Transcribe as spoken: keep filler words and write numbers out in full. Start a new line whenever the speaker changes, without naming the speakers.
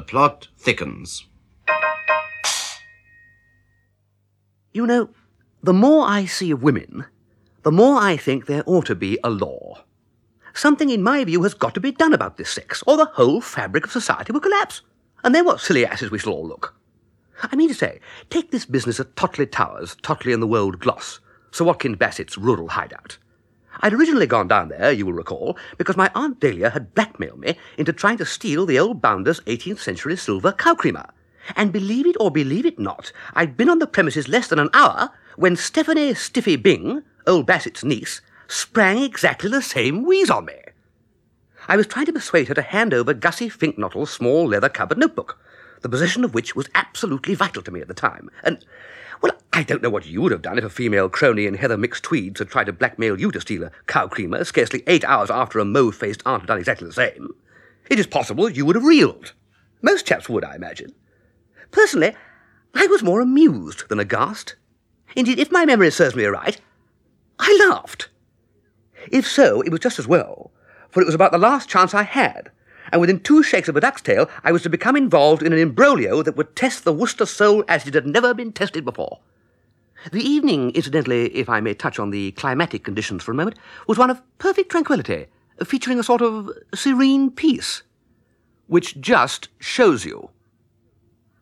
plot thickens.
You know, the more I see of women, the more I think there ought to be a law. Something, in my view, has got to be done about this sex, or the whole fabric of society will collapse. And then what silly asses we shall all look. I mean to say, take this business at Totley Towers, Totley and the Wold Gloss, Sir Watkin Bassett's rural hideout. I'd originally gone down there, you will recall, because my Aunt Dahlia had blackmailed me into trying to steal the old bounder's eighteenth century silver cow creamer. And believe it or believe it not, I'd been on the premises less than an hour when Stephanie Stiffy Bing, old Bassett's niece, sprang exactly the same wheeze on me. I was trying to persuade her to hand over Gussie Finknottle's small leather-covered notebook, the possession of which was absolutely vital to me at the time. And, well, I don't know what you would have done if a female crony in heather mixed tweeds had tried to blackmail you to steal a cow creamer scarcely eight hours after a mauve-faced aunt had done exactly the same. It is possible you would have reeled. Most chaps would, I imagine. Personally, I was more amused than aghast. Indeed, if my memory serves me aright, I laughed. If so, it was just as well, for it was about the last chance I had, and within two shakes of a duck's tail, I was to become involved in an imbroglio that would test the Worcester soul as it had never been tested before. The evening, incidentally, if I may touch on the climatic conditions for a moment, was one of perfect tranquillity, featuring a sort of serene peace, which just shows you